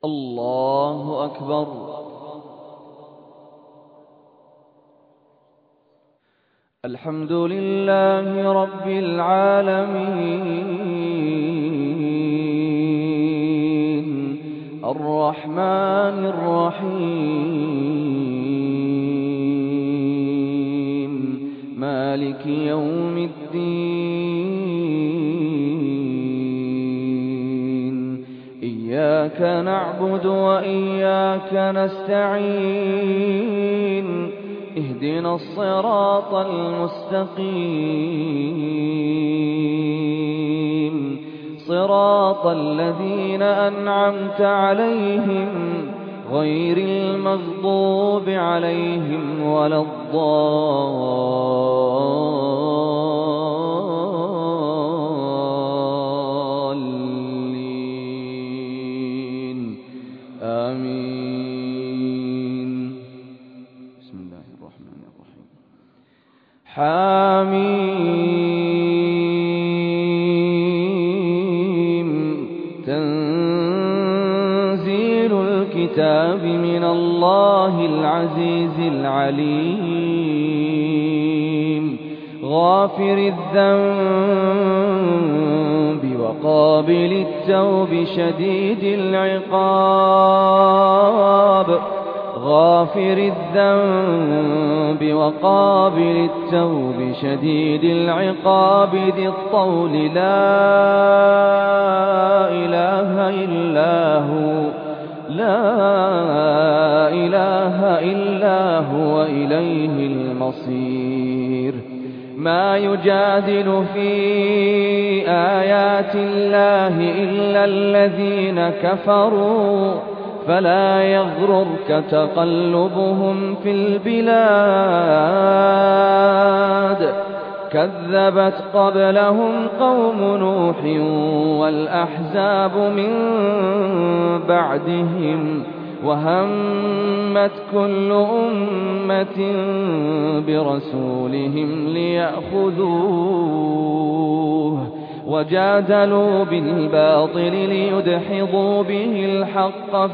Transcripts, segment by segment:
الله أكبر. الحمد لله رب العالمين الرحمن الرحيم مالك يوم الدين إياك نعبد وإياك نستعين اهدنا الصراط المستقيم صراط الذين أنعمت عليهم غير المغضوب عليهم ولا الضالين آمين. بسم الله الرحمن الرحيم. حميم تنزيل الكتاب من الله العزيز العليم غافر الذنب وقابل التوب شديد العقاب غافر الذنب وقابل التوب شديد العقاب ذي الطول لا إله إلا هو إليه المصير. ما يجادل في آيات الله إلا الذين كفروا فلا يغررك تقلبهم في البلاد كذبت قبلهم قوم نوح والأحزاب من بعدهم وهمت كل أمة برسولهم ليأخذوه وجادلوا بالباطل ليدحضوا به الحق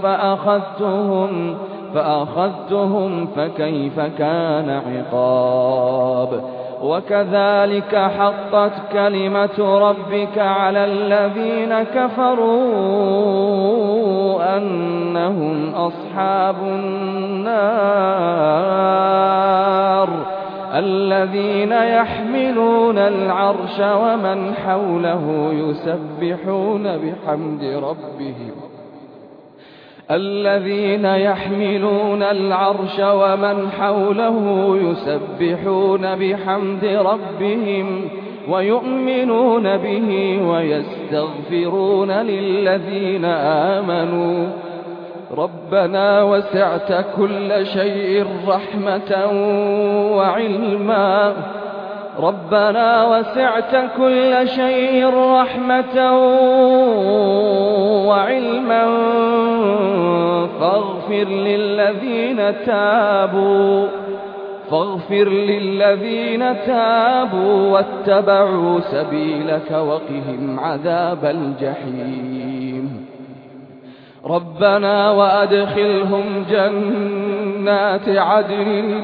فأخذتهم فكيف كان عقاب. وكذلك حقت كلمة ربك على الذين كفروا أنهم أصحاب النار الذين يحملون العرش ومن حوله يسبحون بحمد ربهم ويؤمنون به ويستغفرون للذين آمنوا ربنا وسعت كل شيء رحمة وعلما فاغفر للذين تابوا واتبعوا سبيلك وقهم عذاب الجحيم. ربنا وأدخلهم جنات عدن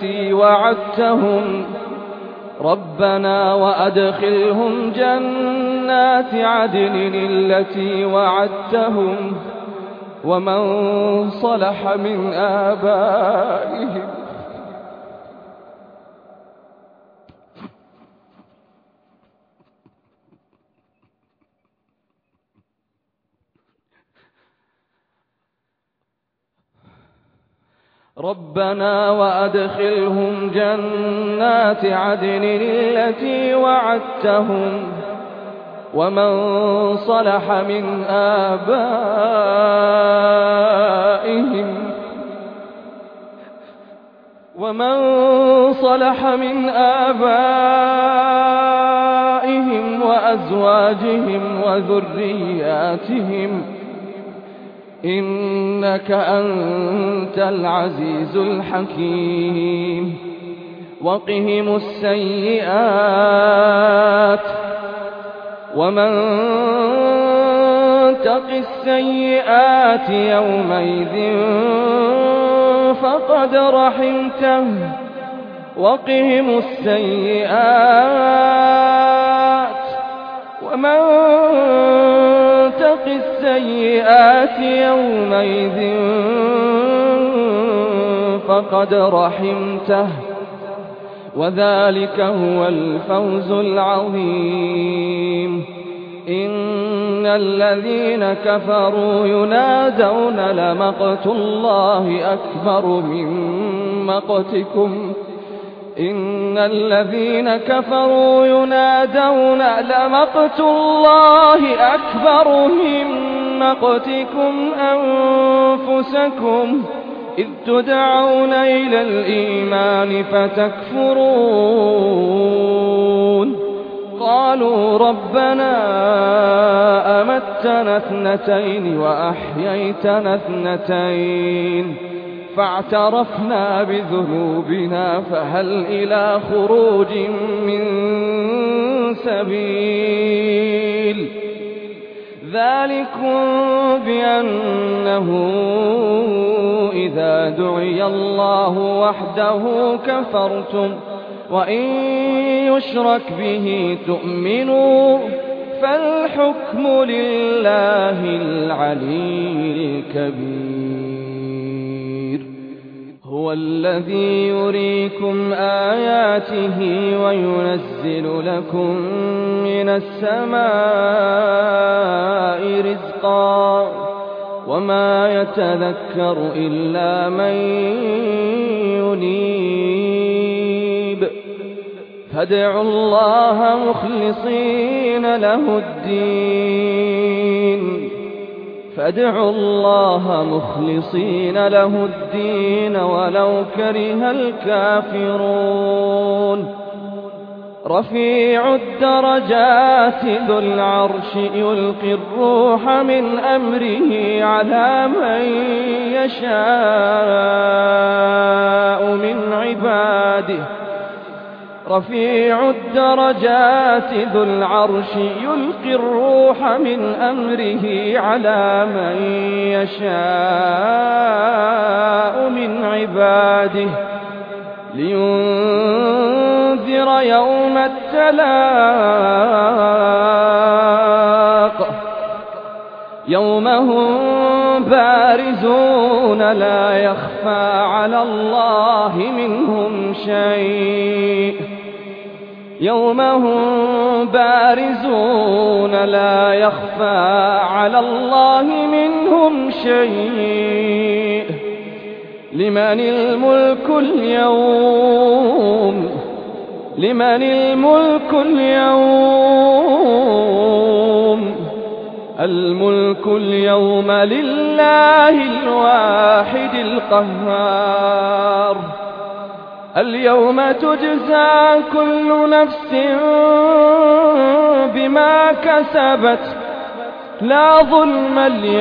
التي وعدتهم ومن صلح من آبائهم ربنا وأدخلهم جنات عدن التي وعدتهم ومن صلح من آبائهم وأزواجهم وذرياتهم إنك أنت العزيز الحكيم. وقهم السيئات ومن تق السيئات يومئذ فقد رحمته وقهم السيئات ومن تق السيئات يومئذ فقد رحمته وذلك هو الفوز العظيم. إن الذين كفروا ينادون لمقت الله أكبر من مقتكم إن الذين كفروا ينادون لمقت الله أكبر من مقتكم أنفسكم إذ تدعون إلى الإيمان فتكفرون قالوا ربنا أمتنا اثنتين وأحييتنا اثنتين فاعترفنا بذنوبنا فهل إلى خروج من سبيل ذلكم بأنه إذا دعي الله وحده كفرتم وإن يشرك به تؤمنوا فالحكم لله العلي الكبير. هو الذي يريكم آياته وينزل لكم من السماء رزقا وما يتذكر إلا من ينيب فادعوا الله مخلصين له الدين ولو كره الكافرون. رفيع الدرجات ذو العرش يلقي الروح من أمره على من يشاء من عباده رفيع الدرجات ذو العرش يلقي الروح من أمره على من يشاء من عباده لينذر يوم التلاق يوم هم بارزون لا يخفى على الله منهم شيء يوم هم بارزون لا يخفى على الله منهم شيء لمن الملك اليوم الملك اليوم لله الواحد القهار. اليوم تجزى كل نفس بما كسبت لا ظلم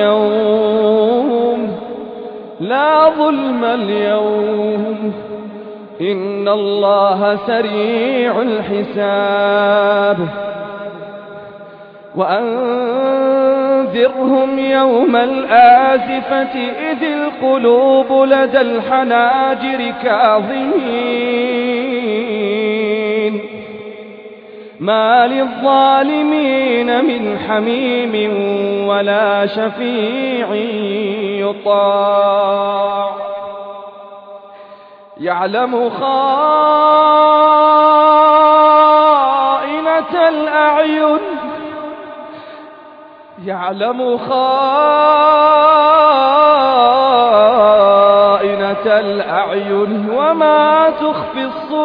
اليوم إن الله سريع الحساب. وأنذرهم يوم الآزفة إذ القلوب لدى الحناجر كاظمين ما للظالمين من حميم ولا شفيع يطاع يعلم خائنة الأعين وما تخفي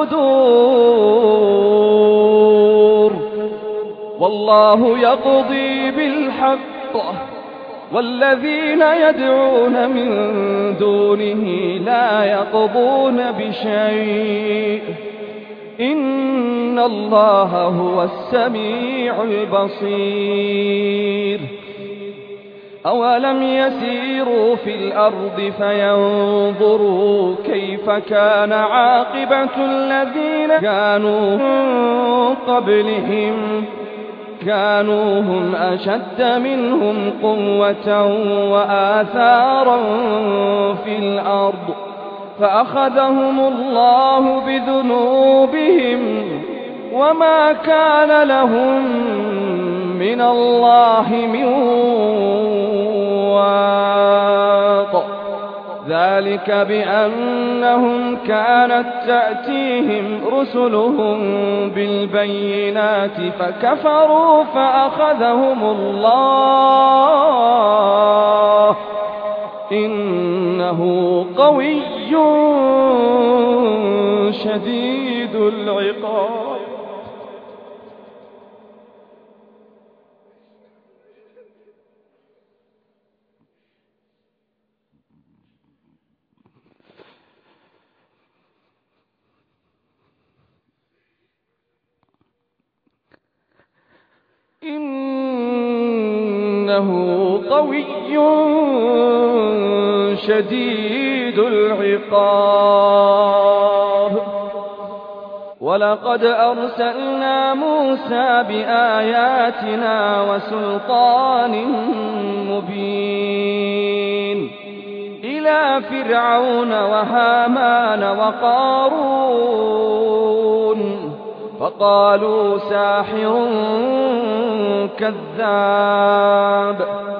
الصدور والله يقضي بالحق والذين يدعون من دونه لا يقضون بشيء إن الله هو السميع البصير. أولم يسيروا في الأرض فينظروا كيف كان عاقبة الذين كانوا من قبلهم كانوا هم أشد منهم قوة وآثارا في الأرض فأخذهم الله بذنوبهم وما كان لهم من الله من واق ذلك بأنهم كانت تأتيهم رسلهم بالبينات فكفروا فأخذهم الله إنه قوي شديد العقاب. إنه قوي شديد العقاب. ولقد أرسلنا موسى بآياتنا وسلطان مبين إلى فرعون وهامان وقارون فقالوا ساحر كذاب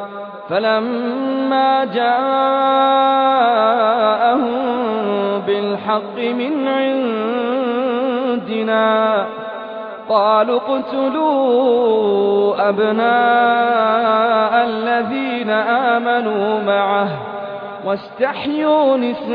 فلما جاءهم بالحق من عندنا قالوا اقتلوا أبناء الذين آمنوا معه واستحيوا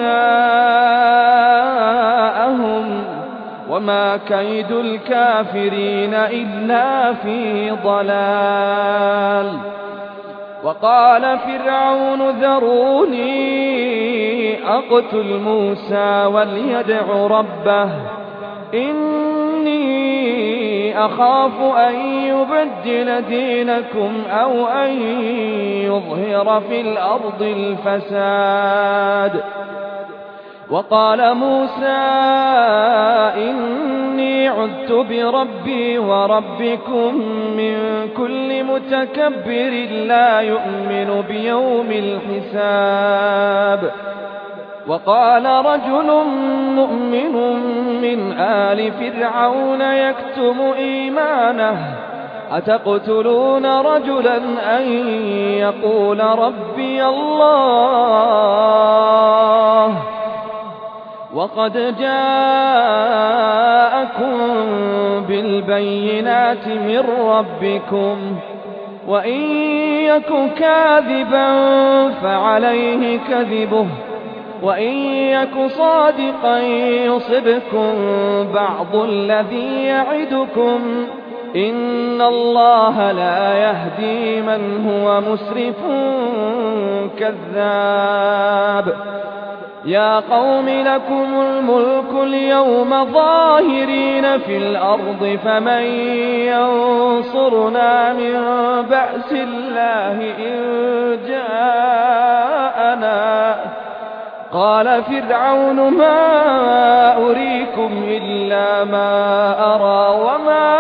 نساءهم وما كيد الكافرين إلا في ضلال. وقال فرعون ذروني أقتل موسى وليدع ربه إني أخاف أن يبدل دينكم أو أن يظهر في الأرض الفساد. وقال موسى إني عذت بربي وربكم من كل متكبر لا يؤمن بيوم الحساب. وقال رجل مؤمن من آل فرعون يكتم إيمانه أتقتلون رجلا أن يقول ربي الله وقد جاءكم بالبينات من ربكم وإن يك كاذبا فعليه كذبه وإن يك صادقا يصبكم بعض الذي يعدكم إن الله لا يهدي من هو مسرف كذاب. يا قوم لكم الملك اليوم ظاهرين في الأرض فمن ينصرنا من بأس الله إن جاءنا. قال فرعون ما أريكم إلا ما أرى وما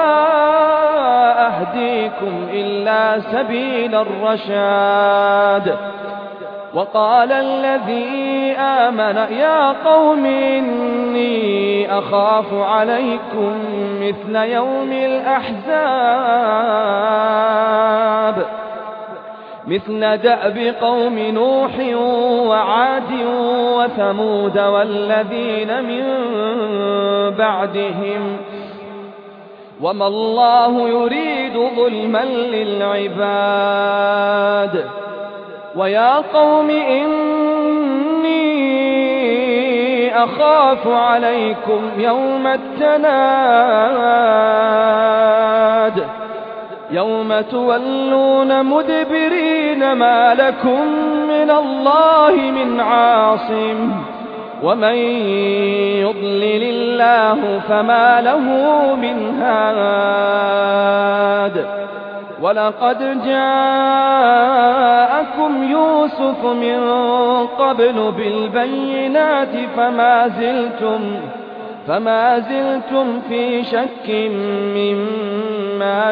أهديكم إلا سبيل الرشاد. وقال الذي آمن يا قوم إني أخاف عليكم مثل يوم الأحزاب مثل دأب قوم نوح وعاد وثمود والذين من بعدهم وما الله يريد ظلما للعباد. ويا قوم إني أخاف عليكم يوم التناد يوم تولون مدبرين ما لكم من الله من عاصم ومن يضلل الله فما له من هاد. ولقد جاءكم يوسف من قبل بالبينات فما زلتم في شك مما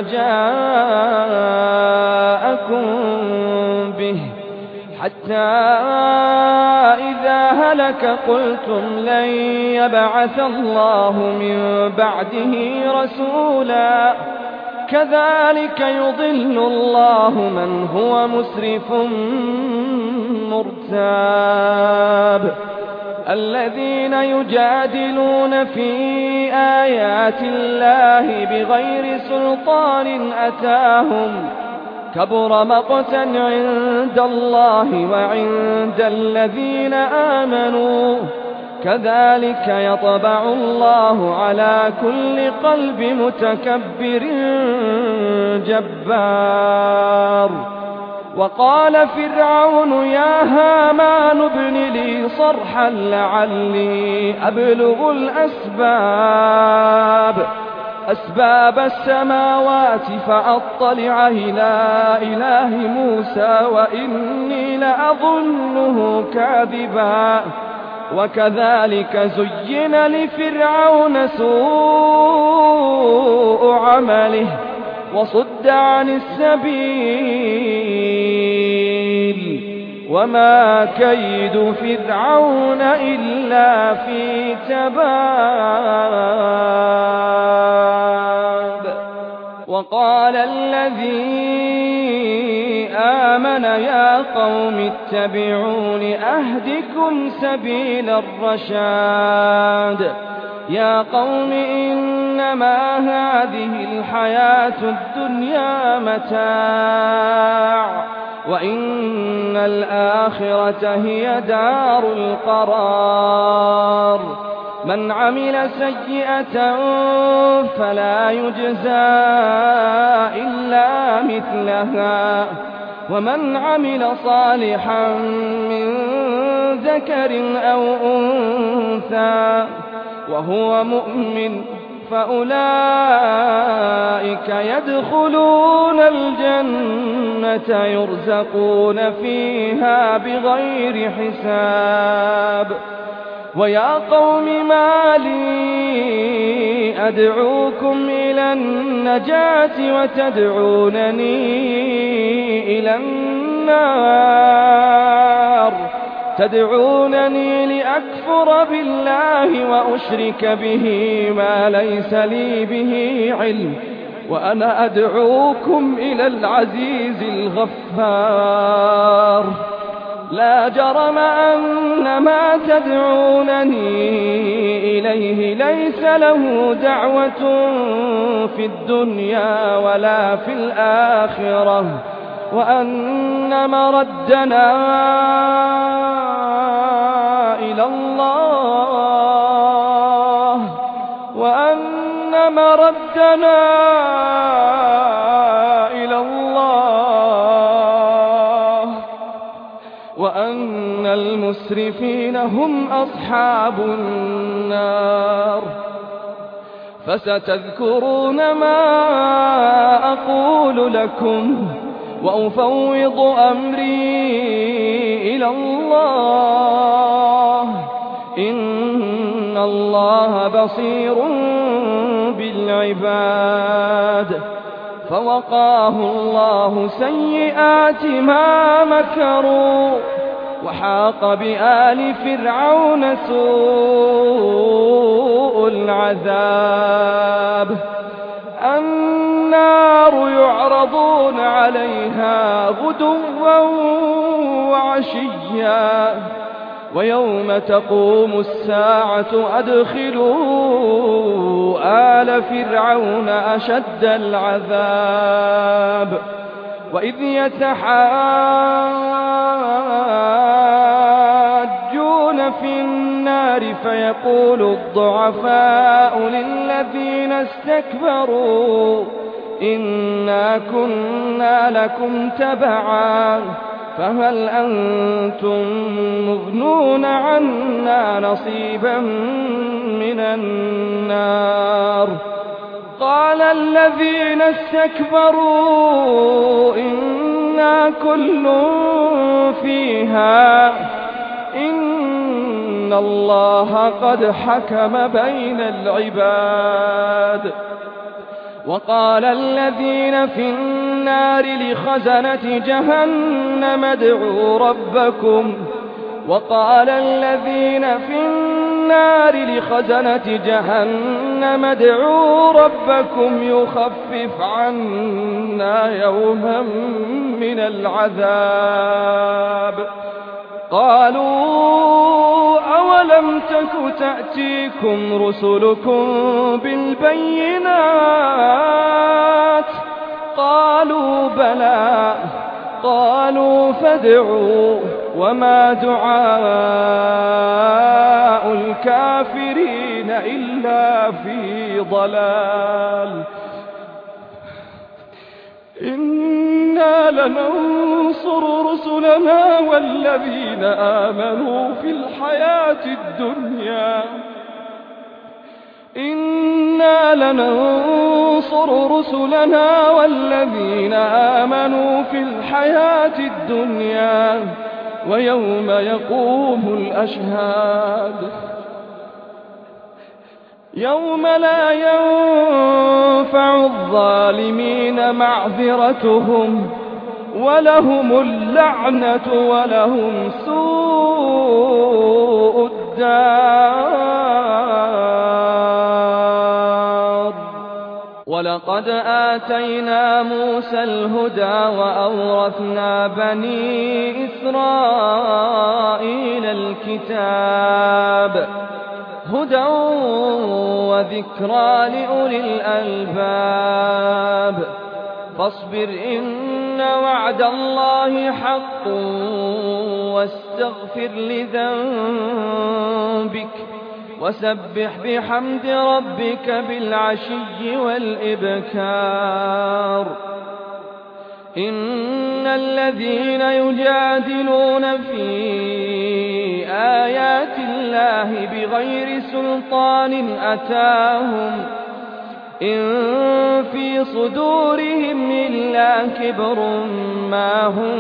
جاءكم به حتى إذا هلك قلتم لن يبعث الله من بعده رسولا كذلك يضل الله من هو مسرف مرتاب الذين يجادلون في آيات الله بغير سلطان أتاهم كبر مقتا عند الله وعند الذين آمنوا كذلك يطبع الله على كل قلب متكبر جبار وقال فرعون يا هامان ابن لي صرحا لعلي أبلغ أسباب السماوات فأطلع إلى إله موسى وإني لأظنه كاذبا وكذلك زين لفرعون سوء عمله وصد عن السبيل وما كيد فرعون إلا في تباب وقال الذي آمن يا قوم اتبعون أهدكم سبيل الرشاد يا قوم إنما هذه الحياة الدنيا متاع وإن الآخرة هي دار القرار من عمل سيئة فلا يجزى إلا مثلها ومن عمل صالحا من ذكر أو أنثى وهو مؤمن فأولئك يدخلون الجنة يرزقون فيها بغير حساب ويا قوم ما لي أدعوكم إلى النجاة وتدعونني إلى النار تدعونني لأكفر بالله وأشرك به ما ليس لي به علم وأنا أدعوكم إلى العزيز الغفار لا جرم أن ما تدعونني إليه ليس له دعوة في الدنيا ولا في الآخرة وأن مردنا إلى الله وأن المسرفين هم أصحاب النار فستذكرون ما أقول لكم وأفوض أمري إلى الله إن الله بصير بالعباد فوقاه الله سيئات ما مكروا وحاق بآل فرعون سوء العذاب النار يعرضون عليها غدوا وعشيا ويوم تقوم الساعة أدخلوا آل فرعون أشد العذاب وإذ يتحاجون في النار فيقول الضعفاء للذين استكبروا إنا كنا لكم تبعا فهل أنتم مغنون عنا نصيبا من النار قال الذين استكبروا إنا كل فيها إن إن الله قد حكم بين العباد. وقال الذين في النار لخزنة جهنم ادعوا ربكم يخفف عنا يوما من العذاب. قالوا أولم تك تأتيكم رسلكم بالبينات؟ قالوا بلى. قالوا فادعوا وما دعاء الكافرين إلا في ضلال. إنا لننصر رسلنا والذين آمنوا في الحياة الدنيا ويوم يقوم الأشهاد. يوم لا ينفع الظالمين معذرتهم ولهم اللعنة ولهم سوء الدار. ولقد آتينا موسى الهدى وأورثنا بني إسرائيل الكتاب هدى وذكرى لأولي الألباب. فاصبر إن وعد الله حق واستغفر لذنبك وسبح بحمد ربك بالعشي والإبكار. إن الذين يجادلون في آيات الله بغير سلطان أتاهم إن في صدورهم إلا كبر ما هم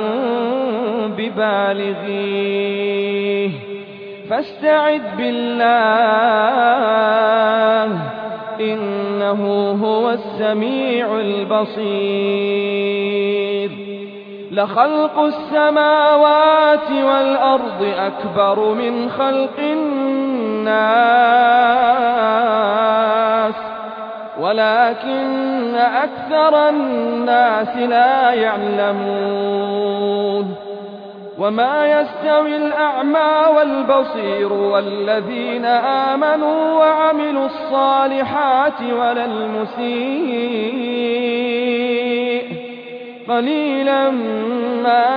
ببالغيه فاستعذ بالله إنه هو السميع البصير. لخلق السماوات والأرض أكبر من خلق الناس ولكن أكثر الناس لا يعلمون. وما يستوي الأعمى والبصير والذين آمنوا وعملوا الصالحات ولا المسيء قليلا ما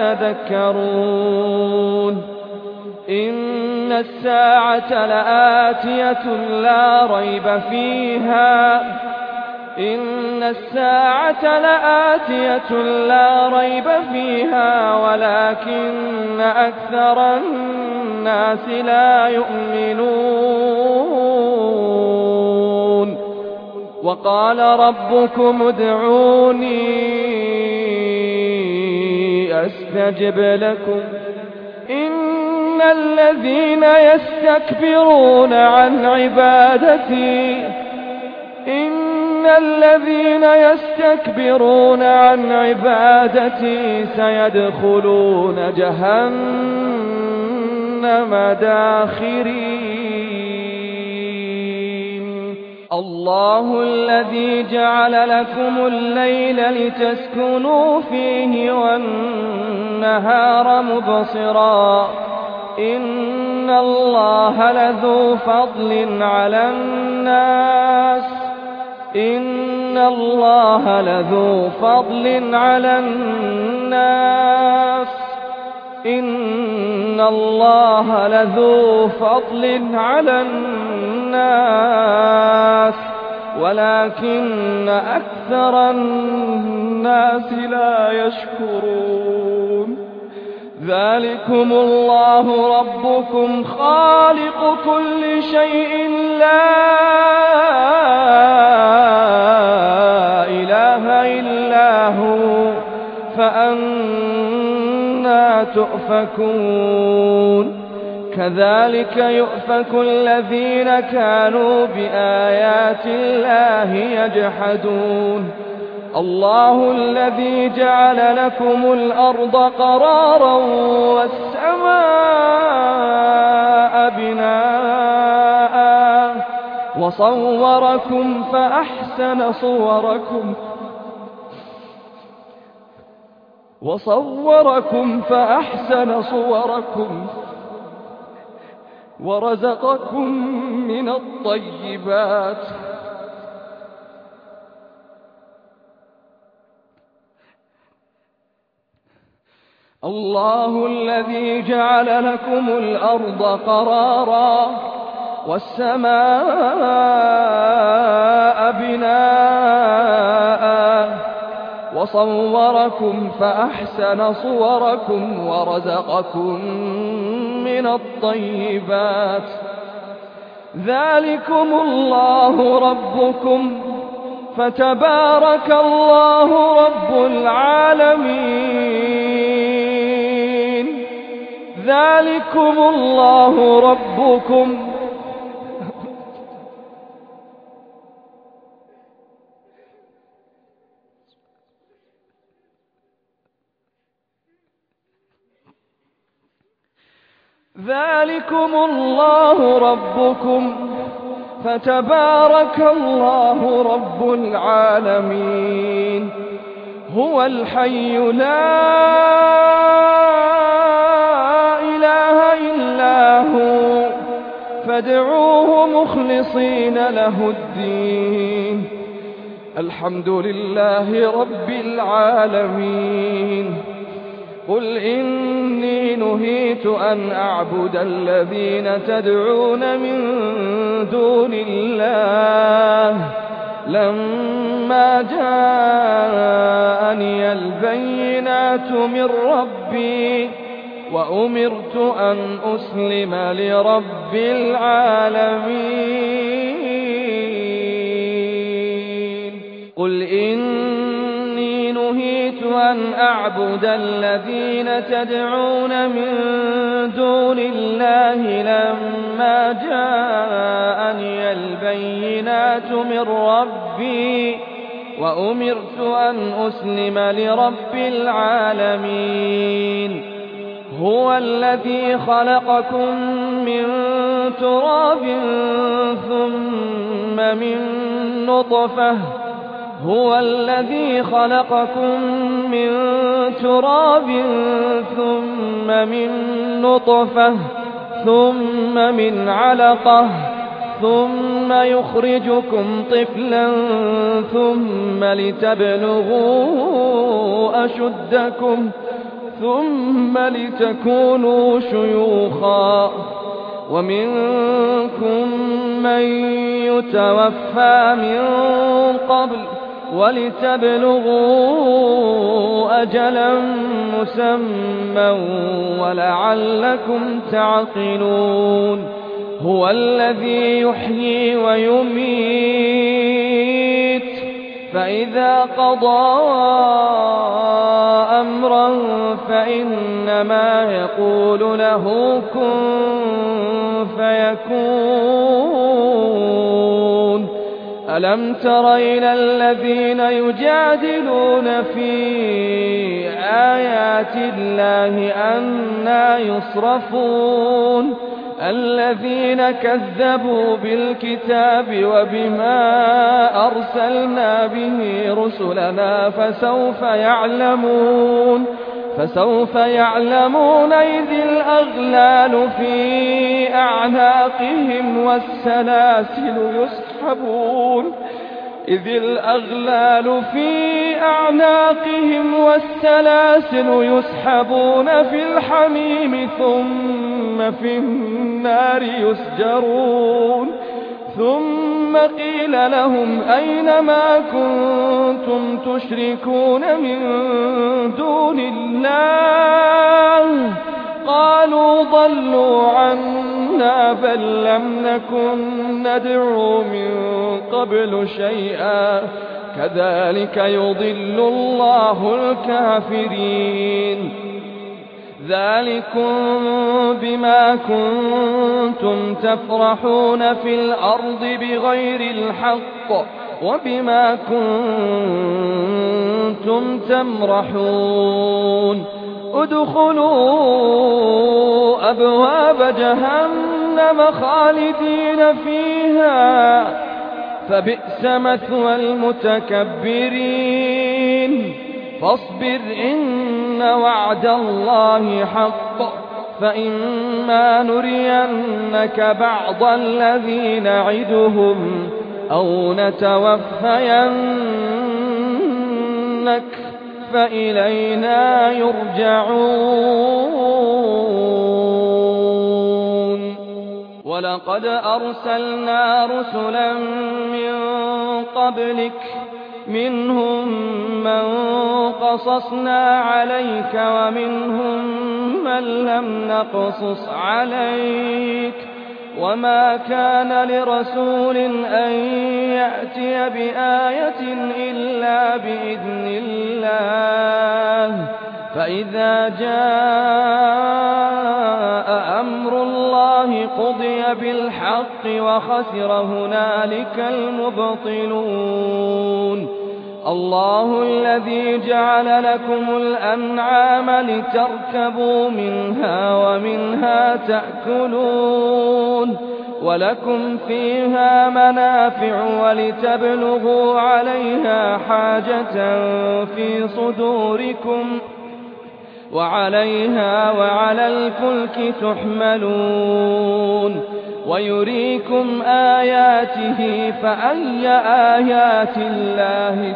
تتذكرون. إن الساعة لآتية لا ريب فيها ولكن أكثر الناس لا يؤمنون. وقال ربكم ادعوني أستجب لكم إن الذين يستكبرون عن عبادتي سيدخلون جهنم داخرين. الله الذي جعل لكم الليل لتسكنوا فيه والنهار مبصرا إن الله لذو فضل على الناس ولكن أكثر الناس لا يشكرون. ذلكم الله ربكم خالق كل شيء لا إله إلا هو فأنى تؤفكون. كذلك يؤفك الذين كانوا بآيات الله يجحدون الله الذي جعل لكم الأرض قرارا والسماء بناء وصوركم فأحسن صوركم ورزقكم من الطيبات الله الذي جعل لكم الأرض قرارا والسماء بناء وصوركم فأحسن صوركم ورزقكم من الطيبات ذلكم الله ربكم فتبارك الله رب العالمين ذلكم الله ربكم فتبارك الله رب العالمين هو الحي لا إله إلا هو فادعوه مخلصين له الدين الحمد لله رب العالمين قل إني نهيت أن أعبد الذين تدعون من دون الله لما جاءني البينات من ربي وأمرت أن أسلم لرب العالمين قل إني نهيت أن أعبد الذين تدعون من دون الله لما جاءني البينات من ربي وأمرت أن أسلم لرب العالمين هو الذي خلقكم من تراب ثم من نطفة هو الذي خلقكم من تراب ثم من نطفة ثم من علقة ثم يخرجكم طفلا ثم لتبلغوا أشدكم ثم لتكونوا شيوخا ومنكم من يتوفى من قبل ولتبلغوا أجلا مسمى ولعلكم تعقلون هو الذي يحيي ويميت فإذا قضى أمرا فإنما يقول له كن فيكون ألم تر إلى الذين يجادلون في آيات الله أنى يصرفون الذين كذبوا بالكتاب وبما أرسلنا به رسلنا فسوف يعلمون إذ الأغلال في أعناقهم والسلاسل يسحبون في الحميم ثم في النار يسجرون ثم قيل لهم أين ما كنتم تشركون من دون الله قالوا ضلوا عنا بل لم نكن ندعو من قبل شيئا كذلك يضل الله الكافرين ذلكم بما كنتم تفرحون في الأرض بغير الحق وبما كنتم تمرحون ادخلوا أبواب جهنم خالدين فيها فبئس مثوى المتكبرين فاصبر إن وعد الله حق فإما نرينك بعض الذي نعدهم أو نتوفينك فإلينا يرجعون ولقد أرسلنا رسلا من قبلك منهم من قصصنا عليك ومنهم من لم نقصص عليك وما كان لرسول أن يأتي بآية إلا بإذن الله فإذا جاء أمر الله قضي بالحق وخسر هنالك المبطلون الله الذي جعل لكم الأنعام لتركبوا منها ومنها تأكلون ولكم فيها منافع ولتبلغوا عليها حاجة في صدوركم وعليها وعلى الفلك تحملون ويريكم آياته فأي آيات الله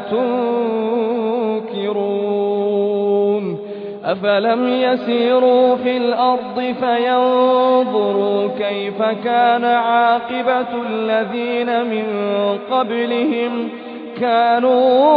تنكرون أفلم يسيروا في الأرض فينظروا كيف كان عاقبة الذين من قبلهم كانوا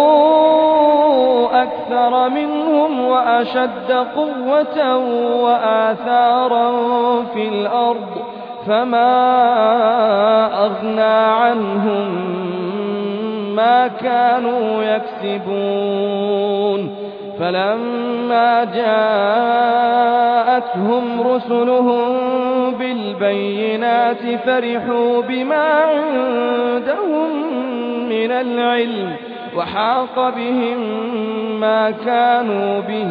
أكثر منهم وأشد قوة وآثارا في الأرض فما أغنى عنهم ما كانوا يكسبون فلما جاءتهم رسلهم بالبينات فرحوا بما عندهم من العلم وحاق بهم ما كانوا به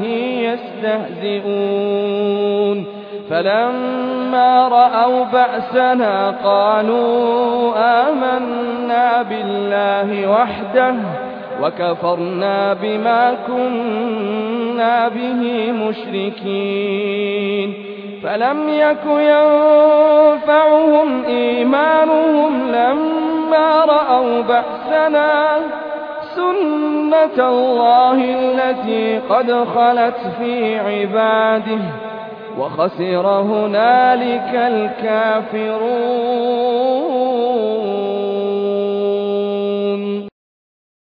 يستهزئون فلما رأوا بأسنا قالوا آمنا بالله وحده وكفرنا بما كنا به مشركين فلم يك ينفعهم إيمانهم لما رأوا بأسنا سنة الله التي قد خلت في عباده وخسر هنالك الكافرون